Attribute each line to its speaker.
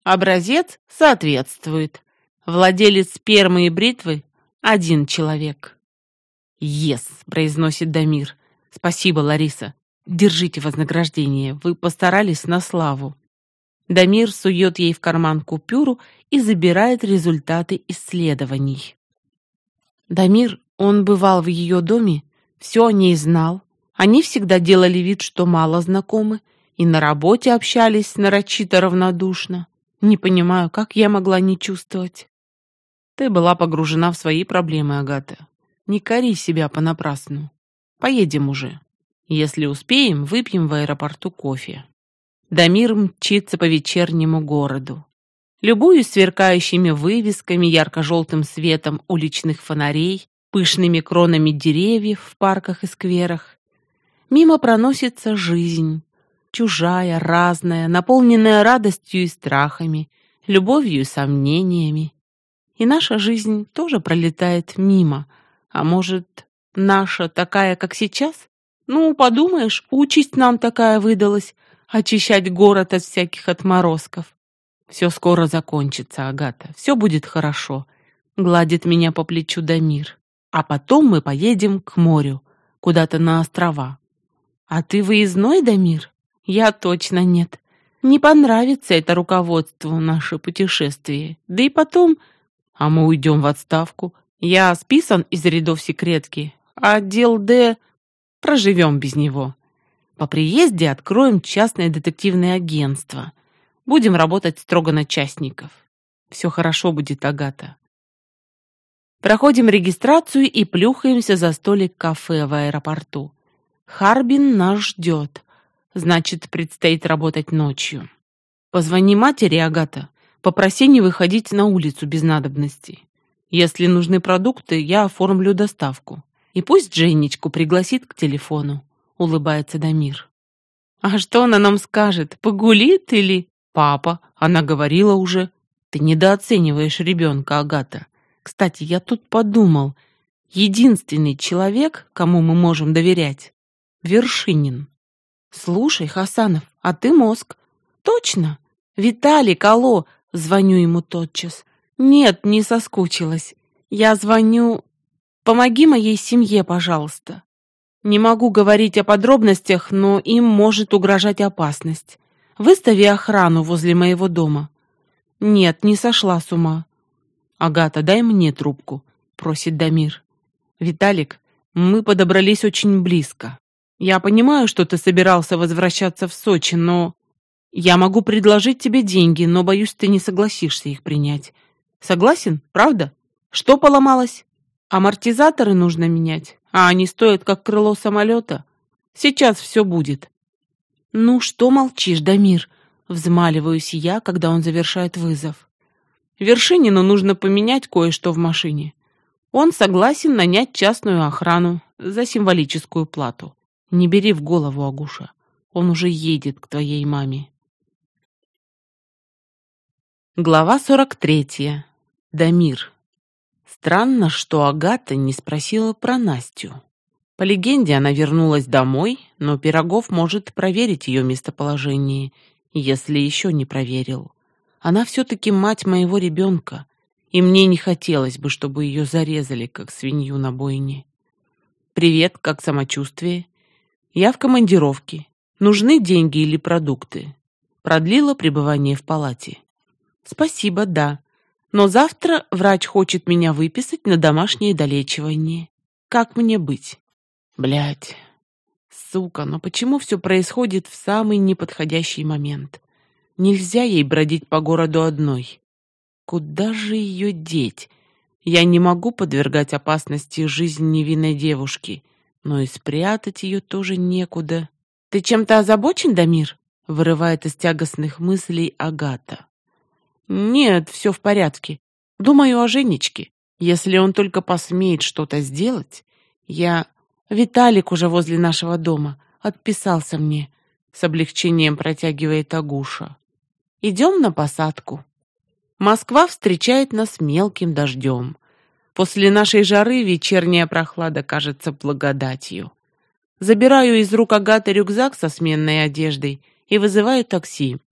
Speaker 1: Образец соответствует. Владелец спермы и бритвы – один человек. «Ес», – произносит Дамир. «Спасибо, Лариса. Держите вознаграждение. Вы постарались на славу». Дамир сует ей в карман купюру и забирает результаты исследований. Дамир, он бывал в ее доме, все о ней знал. Они всегда делали вид, что мало знакомы, и на работе общались нарочито равнодушно. Не понимаю, как я могла не чувствовать. Ты была погружена в свои проблемы, Агата. Не кори себя понапрасну. Поедем уже. Если успеем, выпьем в аэропорту кофе. Дамир мчится по вечернему городу. Любуюсь сверкающими вывесками, ярко-желтым светом уличных фонарей, пышными кронами деревьев в парках и скверах. Мимо проносится жизнь. Чужая, разная, наполненная радостью и страхами, любовью и сомнениями. И наша жизнь тоже пролетает мимо. А может, наша такая, как сейчас? Ну, подумаешь, участь нам такая выдалась — очищать город от всяких отморозков. Все скоро закончится, Агата, все будет хорошо. Гладит меня по плечу Дамир. А потом мы поедем к морю, куда-то на острова. А ты выездной, Дамир? Я точно нет. Не понравится это руководству наше путешествие. Да и потом... А мы уйдем в отставку. Я списан из рядов секретки, а отдел Д... Проживем без него. По приезде откроем частное детективное агентство. Будем работать строго на частников. Все хорошо будет, Агата. Проходим регистрацию и плюхаемся за столик кафе в аэропорту. Харбин нас ждет. Значит, предстоит работать ночью. Позвони матери, Агата. Попроси не выходить на улицу без надобности. Если нужны продукты, я оформлю доставку. И пусть Женечку пригласит к телефону. Улыбается Дамир. А что она нам скажет? Погулит или... Папа, она говорила уже. Ты недооцениваешь ребенка, Агата. Кстати, я тут подумал. Единственный человек, кому мы можем доверять — Вершинин. Слушай, Хасанов, а ты мозг. Точно? Виталик, алло, звоню ему тотчас. Нет, не соскучилась. Я звоню... Помоги моей семье, пожалуйста. Не могу говорить о подробностях, но им может угрожать опасность. Выстави охрану возле моего дома. Нет, не сошла с ума. Агата, дай мне трубку, просит Дамир. Виталик, мы подобрались очень близко. Я понимаю, что ты собирался возвращаться в Сочи, но... Я могу предложить тебе деньги, но, боюсь, ты не согласишься их принять. Согласен, правда? Что поломалось? Амортизаторы нужно менять, а они стоят как крыло самолета. Сейчас все будет. Ну, что молчишь, Дамир? Взмаливаюсь я, когда он завершает вызов. Вершинину нужно поменять кое-что в машине. Он согласен нанять частную охрану за символическую плату. Не бери в голову, Агуша. Он уже едет к твоей маме. Глава 43. Дамир. Странно, что Агата не спросила про Настю. По легенде, она вернулась домой, но Пирогов может проверить ее местоположение, если еще не проверил. Она все-таки мать моего ребенка, и мне не хотелось бы, чтобы ее зарезали, как свинью на бойне. «Привет, как самочувствие?» «Я в командировке. Нужны деньги или продукты?» Продлила пребывание в палате. «Спасибо, да. Но завтра врач хочет меня выписать на домашнее долечивание. Как мне быть?» Блядь. Сука, но почему все происходит в самый неподходящий момент? Нельзя ей бродить по городу одной. Куда же ее деть? Я не могу подвергать опасности жизнь невинной девушки, но и спрятать ее тоже некуда. «Ты чем-то озабочен, Дамир?» — вырывает из тягостных мыслей Агата. «Нет, все в порядке. Думаю о Женечке. Если он только посмеет что-то сделать, я... Виталик уже возле нашего дома. Отписался мне». С облегчением протягивает Агуша. «Идем на посадку». Москва встречает нас мелким дождем. После нашей жары вечерняя прохлада кажется благодатью. Забираю из рук Агаты рюкзак со сменной одеждой и вызываю такси.